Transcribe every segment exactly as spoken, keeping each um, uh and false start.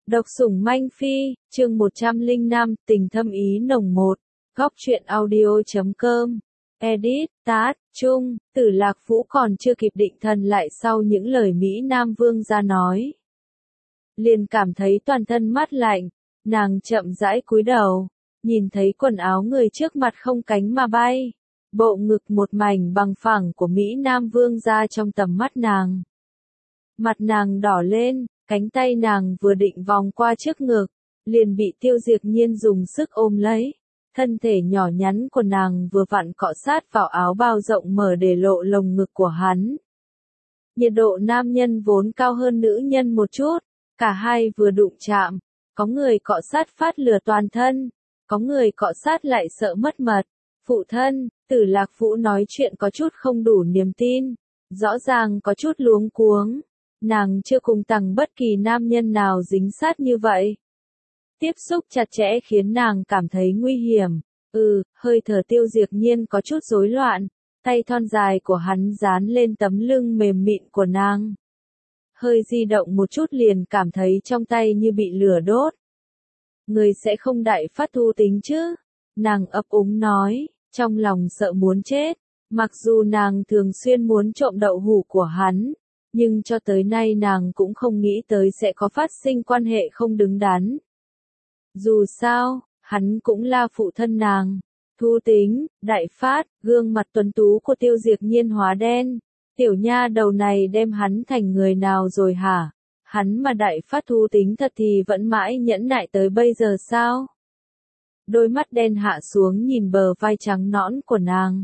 Độc sủng manh phi, chương một trăm lẻ năm, tình thâm ý nồng một. Góc truyện audio chấm com. Edit, Tát, Trung, Tử Lạc Vũ còn chưa kịp định thần lại sau những lời Mỹ Nam Vương ra nói. Liền cảm thấy toàn thân mát lạnh, nàng chậm rãi cúi đầu, nhìn thấy quần áo người trước mặt không cánh mà bay. Bộ ngực một mảnh bằng phẳng của Mỹ Nam Vương ra trong tầm mắt nàng. Mặt nàng đỏ lên, cánh tay nàng vừa định vòng qua trước ngực, liền bị Tiêu Diệp Nhiên dùng sức ôm lấy. Thân thể nhỏ nhắn của nàng vừa vặn cọ sát vào áo bao rộng mở để lộ lồng ngực của hắn. Nhiệt độ nam nhân vốn cao hơn nữ nhân một chút, cả hai vừa đụng chạm, có người cọ sát phát lửa toàn thân, có người cọ sát lại sợ mất mật. Phụ thân, Tử Lạc Vũ nói chuyện có chút không đủ niềm tin, rõ ràng có chút luống cuống. Nàng chưa cùng tằng bất kỳ nam nhân nào dính sát như vậy. Tiếp xúc chặt chẽ khiến nàng cảm thấy nguy hiểm. Ừ, hơi thở Tiêu Diệp Nhiên có chút rối loạn, tay thon dài của hắn dán lên tấm lưng mềm mịn của nàng. Hơi di động một chút liền cảm thấy trong tay như bị lửa đốt. Người sẽ không đại phát thu tính chứ? Nàng ấp úng nói, trong lòng sợ muốn chết. Mặc dù nàng thường xuyên muốn trộm đậu hũ của hắn, nhưng cho tới nay nàng cũng không nghĩ tới sẽ có phát sinh quan hệ không đứng đắn. Dù sao, hắn cũng là phụ thân nàng. Thu tính, đại phát, gương mặt tuấn tú của Tiêu Diệp Nhiên hóa đen. Tiểu nha đầu này đem hắn thành người nào rồi hả? Hắn mà đại phát thu tính thật thì vẫn mãi nhẫn nại tới bây giờ sao? Đôi mắt đen hạ xuống nhìn bờ vai trắng nõn của nàng.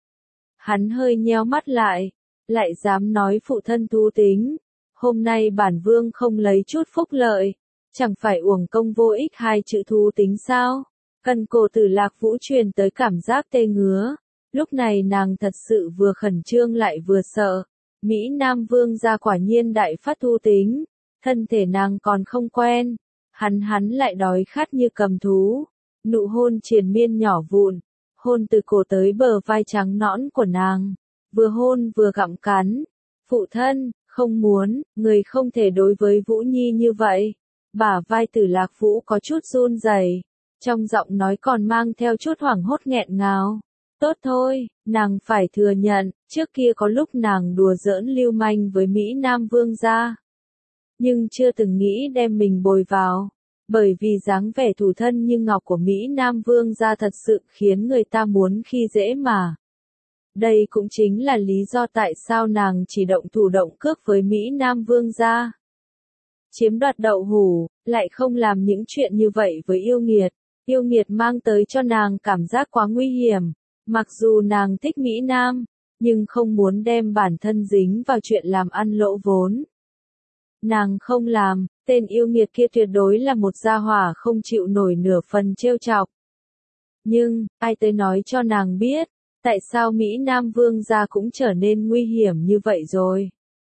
Hắn hơi nheo mắt lại. Lại dám nói phụ thân thu tính, hôm nay bản vương không lấy chút phúc lợi, chẳng phải uổng công vô ích hai chữ thu tính sao? Cần cổ Tử Lạc Vũ truyền tới cảm giác tê ngứa, lúc này nàng thật sự vừa khẩn trương lại vừa sợ. Mỹ Nam Vương gia quả nhiên đại phát thu tính, thân thể nàng còn không quen, hắn hắn lại đói khát như cầm thú, nụ hôn triền miên nhỏ vụn, hôn từ cổ tới bờ vai trắng nõn của nàng. Vừa hôn vừa gặm cắn. Phụ thân, không muốn, người không thể đối với Vũ Nhi như vậy. Bả vai Tử Lạc Vũ có chút run rẩy, trong giọng nói còn mang theo chút hoảng hốt nghẹn ngào. Tốt thôi, nàng phải thừa nhận, trước kia có lúc nàng đùa giỡn lưu manh với Mỹ Nam Vương gia. Nhưng chưa từng nghĩ đem mình bồi vào, bởi vì dáng vẻ thủ thân như ngọc của Mỹ Nam Vương gia thật sự khiến người ta muốn khi dễ mà. Đây cũng chính là lý do tại sao nàng chỉ động thủ động cước với Mỹ Nam Vương gia. Chiếm đoạt đậu hũ, lại không làm những chuyện như vậy với yêu nghiệt. Yêu nghiệt mang tới cho nàng cảm giác quá nguy hiểm. Mặc dù nàng thích Mỹ Nam, nhưng không muốn đem bản thân dính vào chuyện làm ăn lỗ vốn. Nàng không làm, tên yêu nghiệt kia tuyệt đối là một gia hỏa không chịu nổi nửa phần trêu chọc. Nhưng, ai tới nói cho nàng biết, tại sao Mỹ Nam Vương gia cũng trở nên nguy hiểm như vậy rồi?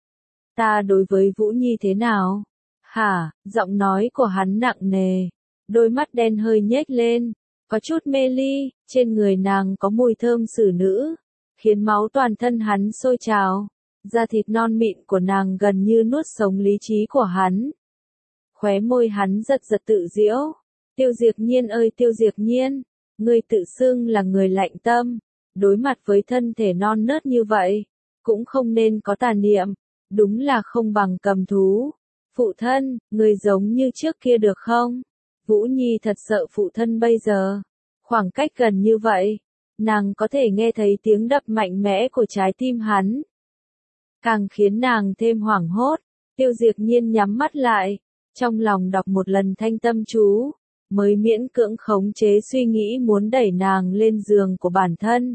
Ta đối với Vũ Nhi thế nào? Hả, giọng nói của hắn nặng nề, đôi mắt đen hơi nhếch lên, có chút mê ly, trên người nàng có mùi thơm xử nữ, khiến máu toàn thân hắn sôi trào, da thịt non mịn của nàng gần như nuốt sống lý trí của hắn. Khóe môi hắn giật giật tự giễu, Tiêu Diệp Nhiên ơi Tiêu Diệp Nhiên, ngươi tự xưng là người lạnh tâm. Đối mặt với thân thể non nớt như vậy, cũng không nên có tà niệm, đúng là không bằng cầm thú. Phụ thân, người giống như trước kia được không? Vũ Nhi thật sợ phụ thân bây giờ. Khoảng cách gần như vậy, nàng có thể nghe thấy tiếng đập mạnh mẽ của trái tim hắn. Càng khiến nàng thêm hoảng hốt, Tiêu Diệp Nhiên nhắm mắt lại, trong lòng đọc một lần thanh tâm chú. Mới miễn cưỡng khống chế suy nghĩ muốn đẩy nàng lên giường của bản thân.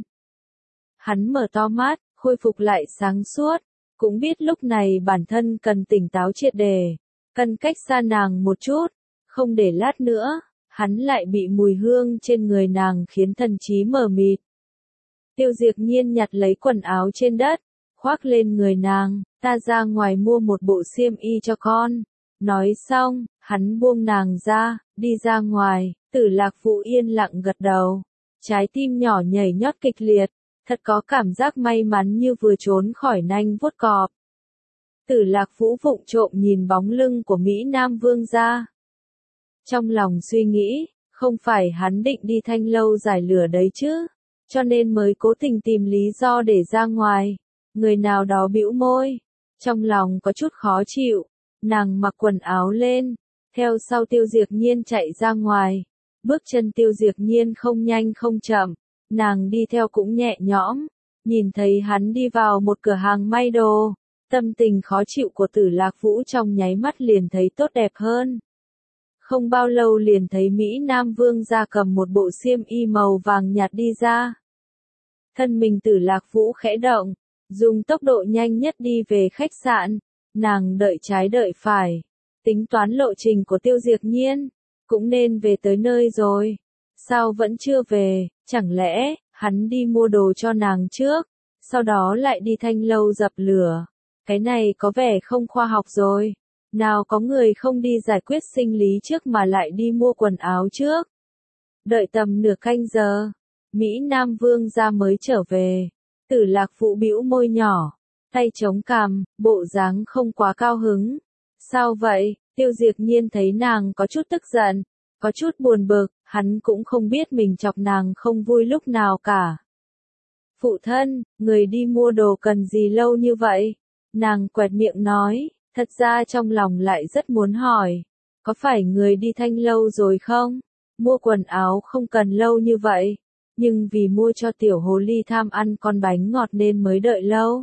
Hắn mở to mắt, khôi phục lại sáng suốt, cũng biết lúc này bản thân cần tỉnh táo triệt đề, cần cách xa nàng một chút, không để lát nữa, hắn lại bị mùi hương trên người nàng khiến thần trí mờ mịt. Tiêu Diệp Nhiên nhặt lấy quần áo trên đất, khoác lên người nàng, ta ra ngoài mua một bộ xiêm y cho con. Nói xong, hắn buông nàng ra, đi ra ngoài. Tử Lạc Vũ yên lặng gật đầu. Trái tim nhỏ nhảy nhót kịch liệt, thật có cảm giác may mắn như vừa trốn khỏi nanh vuốt cọp. Tử Lạc Vũ vụng trộm nhìn bóng lưng của Mỹ Nam Vương gia. Trong lòng suy nghĩ, không phải hắn định đi Thanh Lâu giải lửa đấy chứ, cho nên mới cố tình tìm lý do để ra ngoài. Người nào đó bĩu môi, trong lòng có chút khó chịu, nàng mặc quần áo lên, theo sau Tiêu Diệp Nhiên chạy ra ngoài. Bước chân Tiêu Diệp Nhiên không nhanh không chậm, nàng đi theo cũng nhẹ nhõm, nhìn thấy hắn đi vào một cửa hàng may đồ, tâm tình khó chịu của Tử Lạc Vũ trong nháy mắt liền thấy tốt đẹp hơn. Không bao lâu liền thấy Mỹ Nam Vương gia cầm một bộ xiêm y màu vàng nhạt đi ra. Thân mình Tử Lạc Vũ khẽ động, dùng tốc độ nhanh nhất đi về khách sạn, nàng đợi trái đợi phải, tính toán lộ trình của Tiêu Diệp Nhiên, cũng nên về tới nơi rồi. Sao vẫn chưa về, chẳng lẽ, hắn đi mua đồ cho nàng trước, sau đó lại đi Thanh Lâu dập lửa. Cái này có vẻ không khoa học rồi. Nào có người không đi giải quyết sinh lý trước mà lại đi mua quần áo trước. Đợi tầm nửa canh giờ, Mỹ Nam Vương gia mới trở về. Tử Lạc Vũ bĩu môi nhỏ, tay chống cằm, bộ dáng không quá cao hứng. Sao vậy? Tiêu Diệp Nhiên thấy nàng có chút tức giận, có chút buồn bực, hắn cũng không biết mình chọc nàng không vui lúc nào cả. Phụ thân, người đi mua đồ cần gì lâu như vậy? Nàng quẹt miệng nói, thật ra trong lòng lại rất muốn hỏi, có phải người đi Thanh Lâu rồi không? Mua quần áo không cần lâu như vậy, nhưng vì mua cho tiểu hồ ly tham ăn con bánh ngọt nên mới đợi lâu.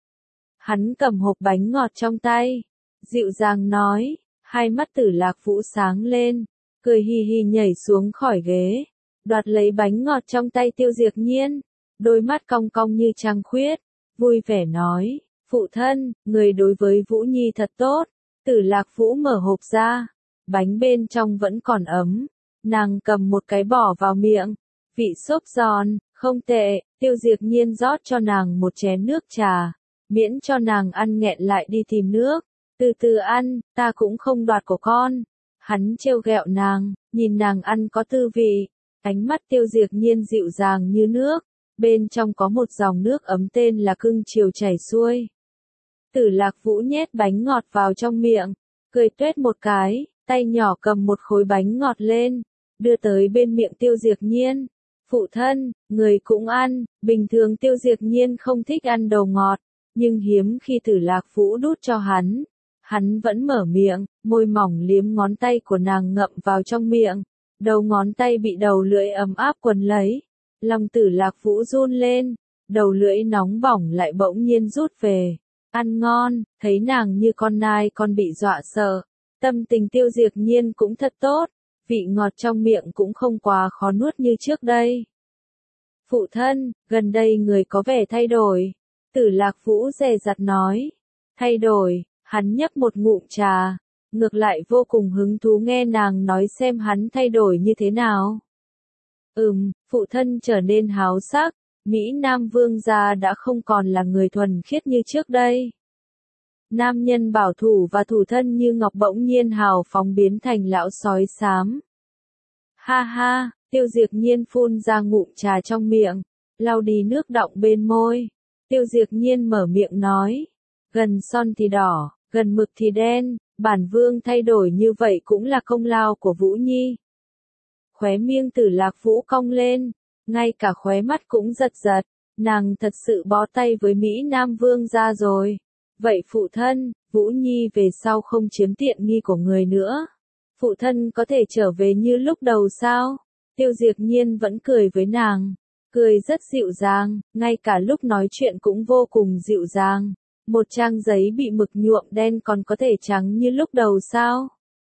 Hắn cầm hộp bánh ngọt trong tay, dịu dàng nói, hai mắt Tử Lạc Vũ sáng lên, cười hì hì nhảy xuống khỏi ghế, đoạt lấy bánh ngọt trong tay Tiêu Diệp Nhiên, đôi mắt cong cong như trăng khuyết, vui vẻ nói, phụ thân, người đối với Vũ Nhi thật tốt. Tử Lạc Vũ mở hộp ra, bánh bên trong vẫn còn ấm, nàng cầm một cái bỏ vào miệng, vị xốp giòn, không tệ. Tiêu Diệp Nhiên rót cho nàng một chén nước trà, miễn cho nàng ăn nghẹn lại đi tìm nước, từ từ ăn, ta cũng không đoạt của con. Hắn trêu ghẹo nàng, nhìn nàng ăn có tư vị, ánh mắt Tiêu Diệp Nhiên dịu dàng như nước, bên trong có một dòng nước ấm tên là cưng chiều chảy xuôi. Tử Lạc Vũ nhét bánh ngọt vào trong miệng, cười tuét một cái, tay nhỏ cầm một khối bánh ngọt lên, đưa tới bên miệng Tiêu Diệp Nhiên. Phụ thân, người cũng ăn, bình thường Tiêu Diệp Nhiên không thích ăn đồ ngọt, nhưng hiếm khi Tử Lạc Vũ đút cho hắn, hắn vẫn mở miệng, môi mỏng liếm ngón tay của nàng ngậm vào trong miệng, đầu ngón tay bị đầu lưỡi ấm áp quấn lấy, lòng Tử Lạc Vũ run lên, đầu lưỡi nóng bỏng lại bỗng nhiên rút về. Ăn ngon, thấy nàng như con nai con bị dọa sợ, tâm tình Tiêu Diệp Nhiên cũng thật tốt, vị ngọt trong miệng cũng không quá khó nuốt như trước đây. Phụ thân, gần đây người có vẻ thay đổi, Tử Lạc Vũ dè dặt nói. Thay đổi, hắn nhấp một ngụm trà, ngược lại vô cùng hứng thú nghe nàng nói xem hắn thay đổi như thế nào. Ừm, phụ thân trở nên háo sắc. Mỹ Nam Vương gia đã không còn là người thuần khiết như trước đây. Nam nhân bảo thủ và thủ thân như ngọc bỗng nhiên hào phóng biến thành lão sói xám. Ha ha, Tiêu Diệp Nhiên phun ra ngụm trà trong miệng, lau đi nước đọng bên môi. Tiêu Diệp Nhiên mở miệng nói, gần son thì đỏ, gần mực thì đen, bản vương thay đổi như vậy cũng là công lao của Vũ Nhi. Khóe miệng Tử Lạc Vũ cong lên, ngay cả khóe mắt cũng giật giật, nàng thật sự bó tay với Mỹ Nam Vương gia rồi. Vậy phụ thân, Vũ Nhi về sau không chiếm tiện nghi của người nữa. Phụ thân có thể trở về như lúc đầu sao? Tiêu Diệp Nhiên vẫn cười với nàng, cười rất dịu dàng, ngay cả lúc nói chuyện cũng vô cùng dịu dàng. Một trang giấy bị mực nhuộm đen còn có thể trắng như lúc đầu sao?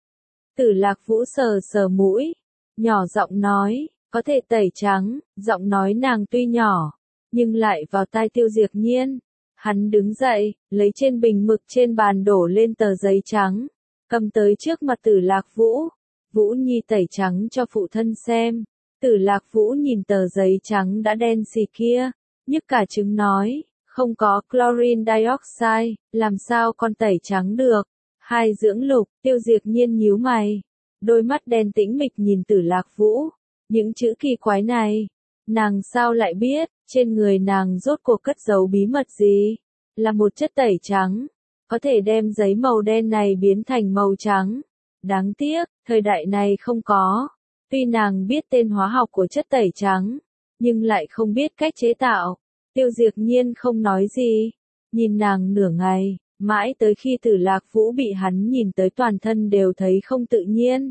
Tử Lạc Vũ sờ sờ mũi, nhỏ giọng nói, có thể tẩy trắng. Giọng nói nàng tuy nhỏ, nhưng lại vào tai Tiêu Diệp Nhiên. Hắn đứng dậy, lấy trên bình mực trên bàn đổ lên tờ giấy trắng, cầm tới trước mặt Tử Lạc Vũ. Vũ Nhi tẩy trắng cho phụ thân xem. Tử Lạc Vũ nhìn tờ giấy trắng đã đen xì kia, nhức cả trứng nói, không có chlorine dioxide, làm sao con tẩy trắng được? Hai dưỡng lục. Tiêu Diệp Nhiên nhíu mày, đôi mắt đen tĩnh mịch nhìn Tử Lạc Vũ. Những chữ kỳ quái này, nàng sao lại biết, trên người nàng rốt cuộc cất giấu bí mật gì? Là một chất tẩy trắng, có thể đem giấy màu đen này biến thành màu trắng. Đáng tiếc, thời đại này không có. Tuy nàng biết tên hóa học của chất tẩy trắng, nhưng lại không biết cách chế tạo. Tiêu Diệp Nhiên không nói gì, nhìn nàng nửa ngày, mãi tới khi Tử Lạc Vũ bị hắn nhìn tới toàn thân đều thấy không tự nhiên.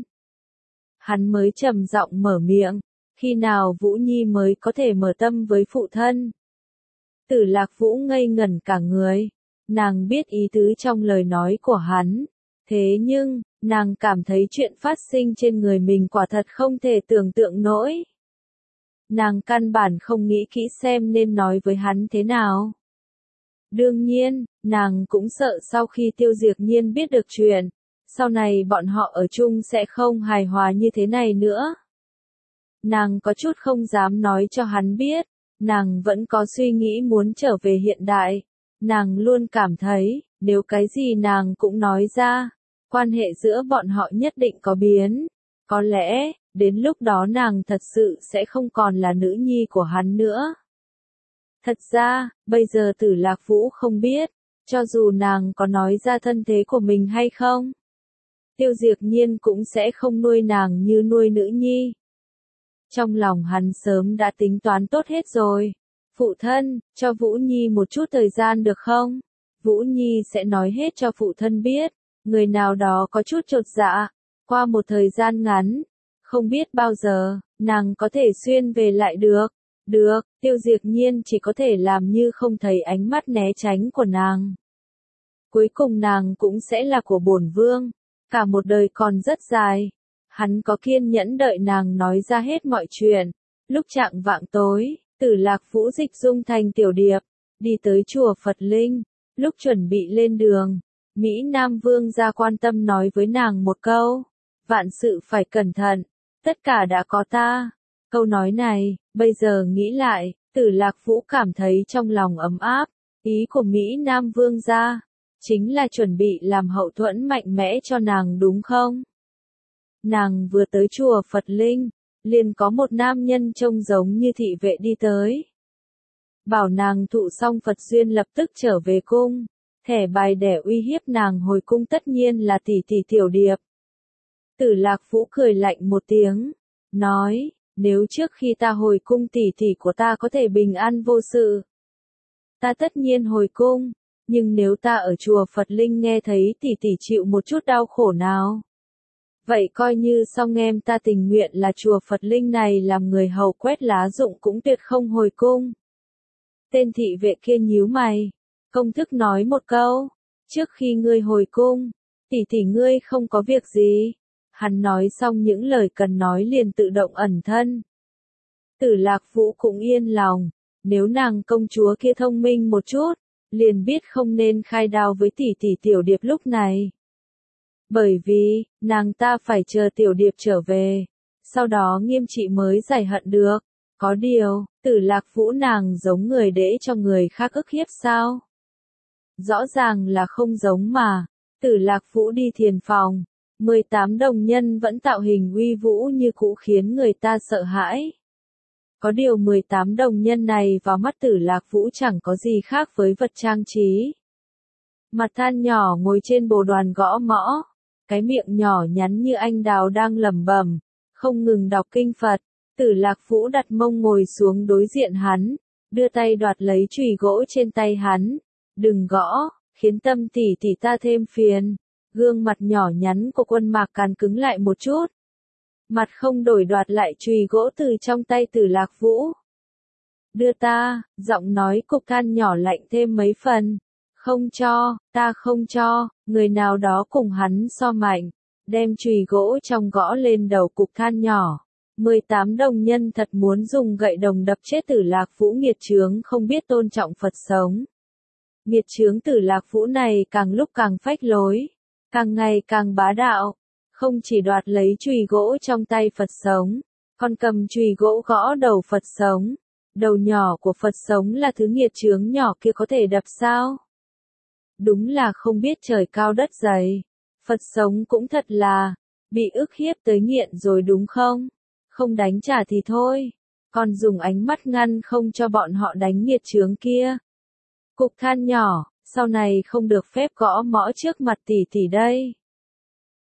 Hắn mới trầm giọng mở miệng, khi nào Vũ Nhi mới có thể mở tâm với phụ thân. Tử Lạc Vũ ngây ngẩn cả người, nàng biết ý tứ trong lời nói của hắn, thế nhưng, nàng cảm thấy chuyện phát sinh trên người mình quả thật không thể tưởng tượng nổi. Nàng căn bản không nghĩ kỹ xem nên nói với hắn thế nào. Đương nhiên, nàng cũng sợ sau khi Tiêu Diệp Nhiên biết được chuyện, sau này bọn họ ở chung sẽ không hài hòa như thế này nữa. Nàng có chút không dám nói cho hắn biết, nàng vẫn có suy nghĩ muốn trở về hiện đại. Nàng luôn cảm thấy, nếu cái gì nàng cũng nói ra, quan hệ giữa bọn họ nhất định có biến. Có lẽ, đến lúc đó nàng thật sự sẽ không còn là nữ nhi của hắn nữa. Thật ra, bây giờ Tử Lạc Vũ không biết, cho dù nàng có nói ra thân thế của mình hay không, Tiêu Diệp Nhiên cũng sẽ không nuôi nàng như nuôi nữ nhi. Trong lòng hắn sớm đã tính toán tốt hết rồi. Phụ thân, cho Vũ Nhi một chút thời gian được không? Vũ Nhi sẽ nói hết cho phụ thân biết. Người nào đó có chút chột dạ. Qua một thời gian ngắn, không biết bao giờ, nàng có thể xuyên về lại được. Được, Tiêu Diệp Nhiên chỉ có thể làm như không thấy ánh mắt né tránh của nàng. Cuối cùng nàng cũng sẽ là của bổn vương. Cả một đời còn rất dài. Hắn có kiên nhẫn đợi nàng nói ra hết mọi chuyện. Lúc chạng vạng tối, Tử Lạc Vũ dịch dung thành tiểu điệp, đi tới chùa Phật Linh. Lúc chuẩn bị lên đường, Mỹ Nam Vương ra quan tâm nói với nàng một câu. Vạn sự phải cẩn thận, tất cả đã có ta. Câu nói này, bây giờ nghĩ lại, Tử Lạc Vũ cảm thấy trong lòng ấm áp. Ý của Mỹ Nam Vương ra, chính là chuẩn bị làm hậu thuẫn mạnh mẽ cho nàng đúng không? Nàng vừa tới chùa Phật Linh, liền có một nam nhân trông giống như thị vệ đi tới. Bảo nàng thụ xong Phật duyên lập tức trở về cung. Thẻ bài để uy hiếp nàng hồi cung tất nhiên là tỷ tỷ tiểu điệp. Tử Lạc Vũ cười lạnh một tiếng, nói, nếu trước khi ta hồi cung tỷ tỷ của ta có thể bình an vô sự, ta tất nhiên hồi cung, nhưng nếu ta ở chùa Phật Linh nghe thấy tỷ tỷ chịu một chút đau khổ nào, vậy coi như xong em ta tình nguyện là chùa Phật Linh này làm người hầu quét lá rụng cũng tuyệt không hồi cung. Tên thị vệ kia nhíu mày, công thức nói một câu, trước khi ngươi hồi cung, tỷ tỷ ngươi không có việc gì. Hắn nói xong những lời cần nói liền tự động ẩn thân. Tử Lạc Vũ cũng yên lòng, nếu nàng công chúa kia thông minh một chút, liền biết không nên khai đao với tỷ tỷ tiểu điệp lúc này. Bởi vì, nàng ta phải chờ tiểu điệp trở về, sau đó nghiêm trị mới giải hận được. Có điều, Tử Lạc Vũ nàng giống người để cho người khác ức hiếp sao? Rõ ràng là không giống mà. Tử Lạc Vũ đi thiền phòng, mười tám đồng nhân vẫn tạo hình uy vũ như cũ khiến người ta sợ hãi. Có điều mười tám đồng nhân này vào mắt Tử Lạc Vũ chẳng có gì khác với vật trang trí. Mặt than nhỏ ngồi trên bồ đoàn gõ mõ, cái miệng nhỏ nhắn như anh đào đang lẩm bẩm, không ngừng đọc kinh Phật. Tử Lạc Vũ đặt mông ngồi xuống đối diện hắn, đưa tay đoạt lấy chùy gỗ trên tay hắn. Đừng gõ, khiến tâm tỷ tỷ ta thêm phiền. Gương mặt nhỏ nhắn của Quân Mạc Càn cứng lại một chút. Mặt không đổi đoạt lại chùy gỗ từ trong tay Tử Lạc Vũ. Đưa ta, giọng nói cục than nhỏ lạnh thêm mấy phần. Không cho, ta không cho, người nào đó cùng hắn so mạnh, đem chùy gỗ trong gõ lên đầu cục than nhỏ. mười tám đồng nhân thật muốn dùng gậy đồng đập chết Tử Lạc Vũ nghiệt chướng không biết tôn trọng Phật sống. Nghiệt chướng Tử Lạc Vũ này càng lúc càng phách lối, càng ngày càng bá đạo, không chỉ đoạt lấy chùy gỗ trong tay Phật sống, còn cầm chùy gỗ gõ đầu Phật sống. Đầu nhỏ của Phật sống là thứ nghiệt chướng nhỏ kia có thể đập sao? Đúng là không biết trời cao đất dày. Phật sống cũng thật là, bị ức hiếp tới nghiện rồi đúng không? Không đánh trả thì thôi, còn dùng ánh mắt ngăn không cho bọn họ đánh nghiệt chướng kia. Cục than nhỏ, sau này không được phép gõ mõ trước mặt tỷ tỷ đây.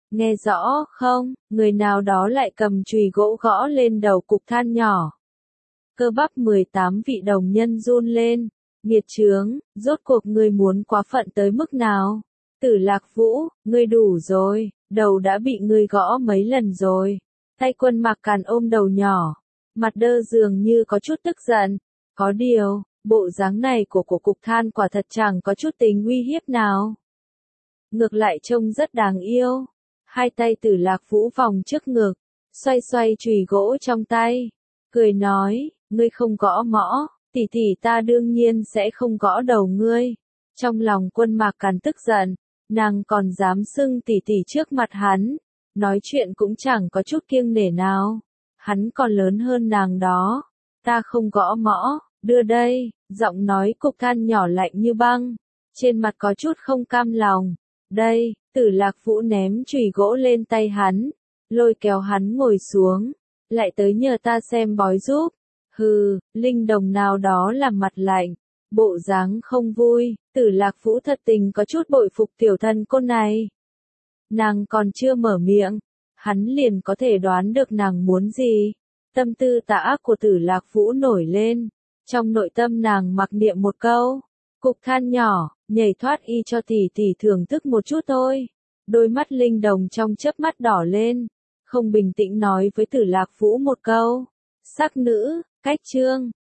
Nghe rõ không, người nào đó lại cầm chùy gỗ gõ lên đầu cục than nhỏ. Cơ bắp mười tám vị đồng nhân run lên. Nghiệt chướng, rốt cuộc ngươi muốn quá phận tới mức nào? Tử Lạc Vũ, ngươi đủ rồi, đầu đã bị ngươi gõ mấy lần rồi. Tay Quân Mạc Càn ôm đầu nhỏ, mặt đơ dường như có chút tức giận. Có điều, bộ dáng này của cổ cục than quả thật chẳng có chút tính uy hiếp nào. Ngược lại trông rất đáng yêu. Hai tay Tử Lạc Vũ vòng trước ngực, xoay xoay chùy gỗ trong tay, cười nói, ngươi không gõ mõ, tỷ tỷ ta đương nhiên sẽ không gõ đầu ngươi. Trong lòng Quân Mạc Càn tức giận, nàng còn dám xưng tỷ tỷ trước mặt hắn, nói chuyện cũng chẳng có chút kiêng nể nào. Hắn còn lớn hơn nàng đó, ta không gõ mõ, đưa đây, giọng nói cục than nhỏ lạnh như băng, trên mặt có chút không cam lòng. Đây, Tử Lạc Vũ ném chùy gỗ lên tay hắn, lôi kéo hắn ngồi xuống, lại tới nhờ ta xem bói giúp. Hừ, linh đồng nào đó làm mặt lạnh, bộ dáng không vui, Tử Lạc Vũ thật tình có chút bội phục tiểu thân cô này. Nàng còn chưa mở miệng, hắn liền có thể đoán được nàng muốn gì. Tâm tư tà ác của Tử Lạc Vũ nổi lên, trong nội tâm nàng mặc niệm một câu, cục than nhỏ, nhảy thoát y cho tỷ tỷ thưởng thức một chút thôi. Đôi mắt linh đồng trong chớp mắt đỏ lên, không bình tĩnh nói với Tử Lạc Vũ một câu, sắc nữ, cách chương.